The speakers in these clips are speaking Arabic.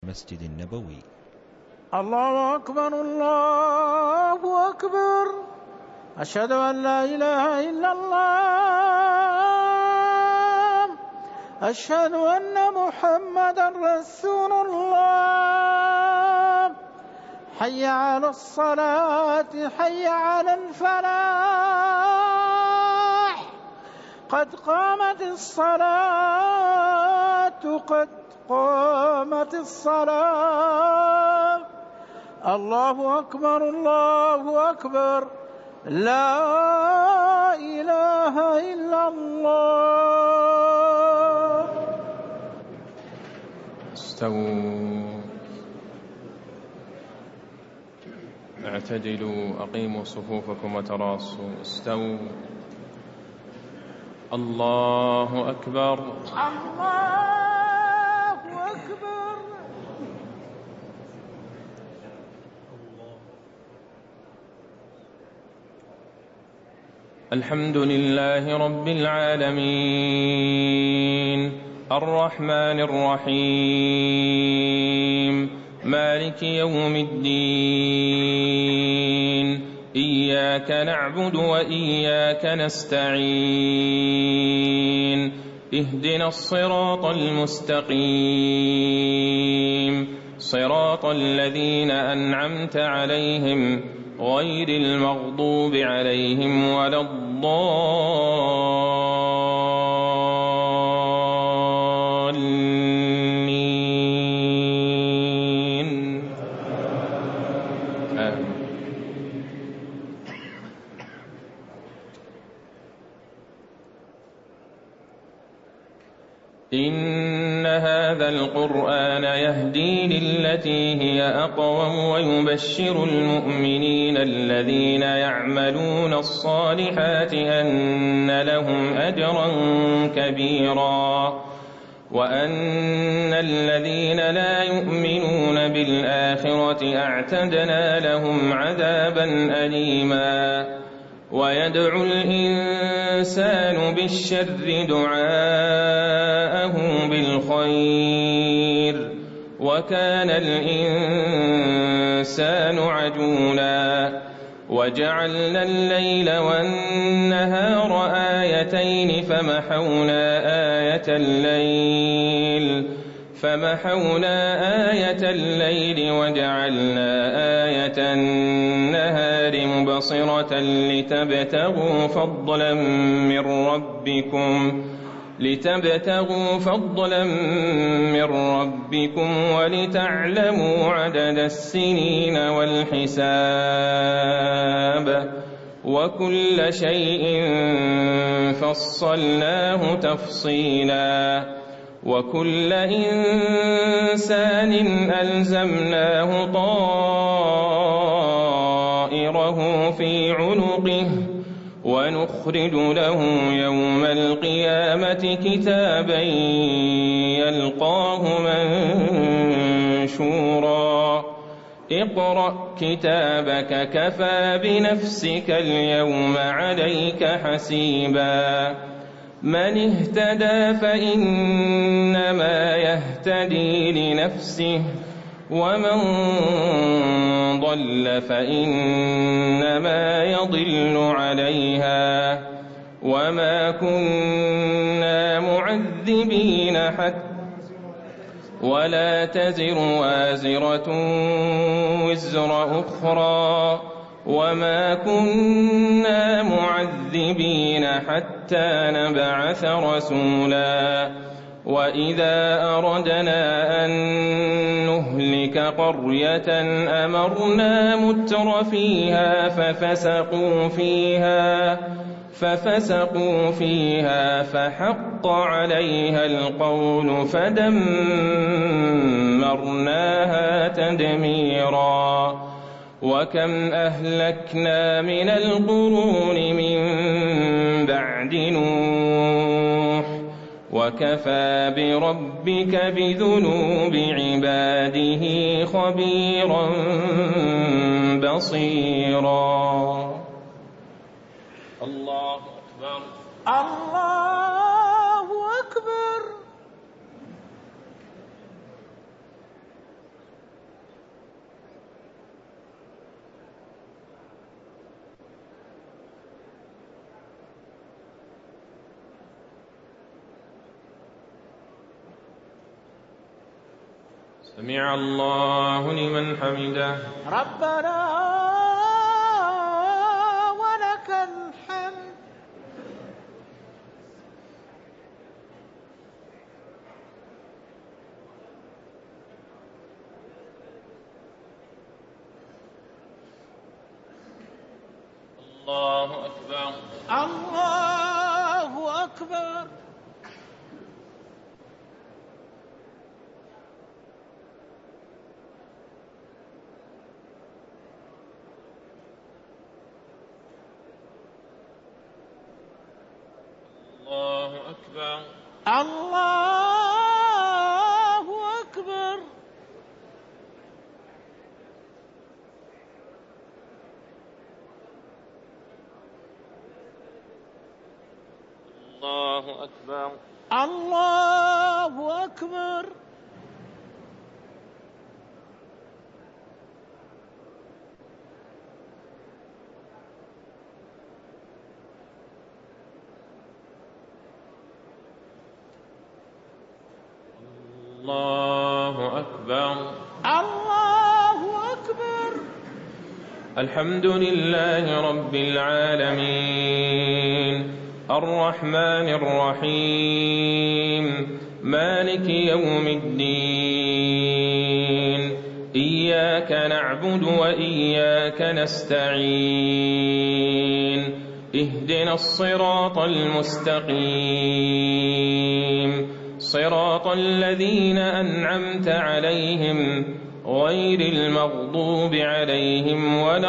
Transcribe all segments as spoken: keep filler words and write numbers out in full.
المسجد النبوي. الله أكبر الله أكبر، أشهد أن لا إله إلا الله، أشهد أن محمدا رسول الله. حي على الصلاة، حي على الفلاح، قد قامت الصلاة، قد قامت الصلاة. الله أكبر الله أكبر، لا إله إلا الله. استووا، اعتدلوا، أقيموا صفوفكم وتراصوا. استووا. الله أكبر الله أكبر. الحمد لله رب العالمين، الرحمن الرحيم، مالك يوم الدين، إياك نعبد وإياك نستعين، اهدنا الصراط المستقيم، صراط الذين أنعمت عليهم غير المغضوب عليهم ولا الضالين. آمين. إن هذا القرآن يهدي للتي هي أقوم ويبشر المؤمنين الذين يعملون الصالحات أن لهم أجرا كبيرا، وأن الذين لا يؤمنون بالآخرة أعتدنا لهم عذابا أليما. ويدعو الإنسان بالشر دعاءه بالخير، وكان الإنسان عجولا. وجعلنا الليل والنهار آيتين فمحونا آية الليل فمحونا آية الليل وجعلنا آية النهار مبصرة لتبتغوا فضلا من ربكم لتبتغوا فضلا من ربكم ولتعلموا عدد السنين والحساب، وكل شيء فصلناه تفصيلا. وكل إنسان ألزمناه طائره في عنقه، ونخرج له يوم القيامة كتابا يلقاه منشورا. اقرأ كتابك كفى بنفسك اليوم عليك حسيبا. من اهتدى فإنما يهتدي لنفسه، ومن ضل فإنما يضل عليها. وما كنا معذبين حتى ولا تزر وازرة وزر أخرى، وما كنا معذبين حتى نبعث رسولا. وإذا أردنا أن نهلك قرية أمرنا متر فيها ففسقوا فيها ففسقوا فيها فحق عليها القول فدمرناها تدميرا. وكم أهلكنا من القرون من بعد نوح، وكفى بربك بذنوب عباده خبيرا بصيرا. الله أكبر الله أكبر. سمع الله لمن حمده. ربنا ولك الحمد. الله أكبر. الله أكبر. الله أكبر. الله أكبر. الله أكبر. الله أكبر. الله أكبر. الله أكبر. الحمد لله رب العالمين الرحمن الرحيم مالك يوم الدين إياك نعبد وإياك نستعين اهدنا الصراط المستقيم صراط الذين أنعمت عليهم غير المغضوب عليهم ولا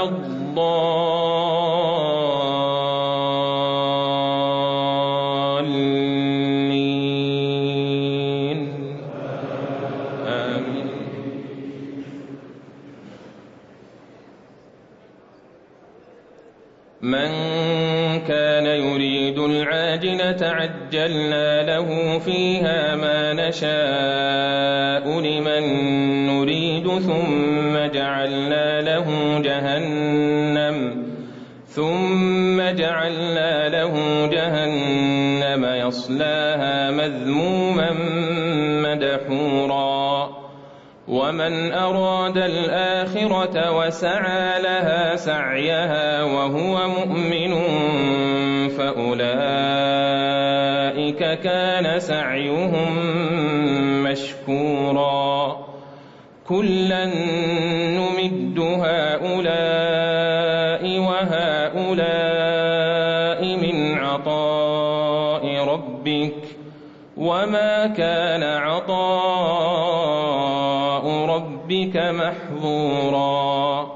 الضالين آمين. من كان يريد العاجلة عجلنا له فيها ما نشاء لمن نريد ثم جعلنا له جهنم ثم جعلنا له جهنم يصلاها مذموما مدحورا ومن أراد الآخرة وسعى لها سعيها وهو مؤمن فأولئك كان سعيهم مشكورا كلا نمد هؤلاء وهؤلاء من عطاء ربك وما كان عطاء ربك محظورا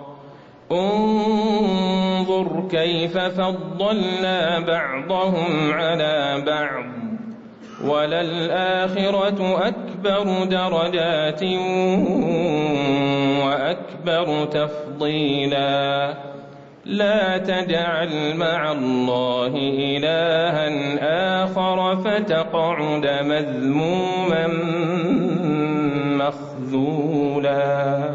انظر كيف فضلنا بعضهم على بعض وللآخرة أكبر درجات وأكبر تفضيلا لا تجعل مع الله إلها آخر فتقعد مذموما مخذولا.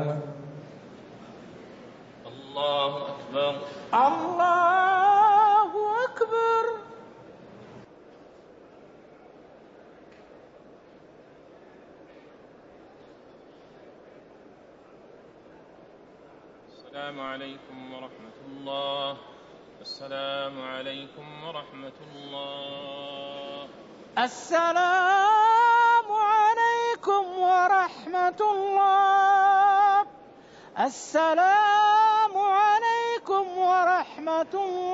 الله أكبر. الله أكبر. السلام عليكم ورحمة الله. السلام عليكم ورحمة الله. السلام عليكم ورحمة الله. السلام عليكم ورحمة الله.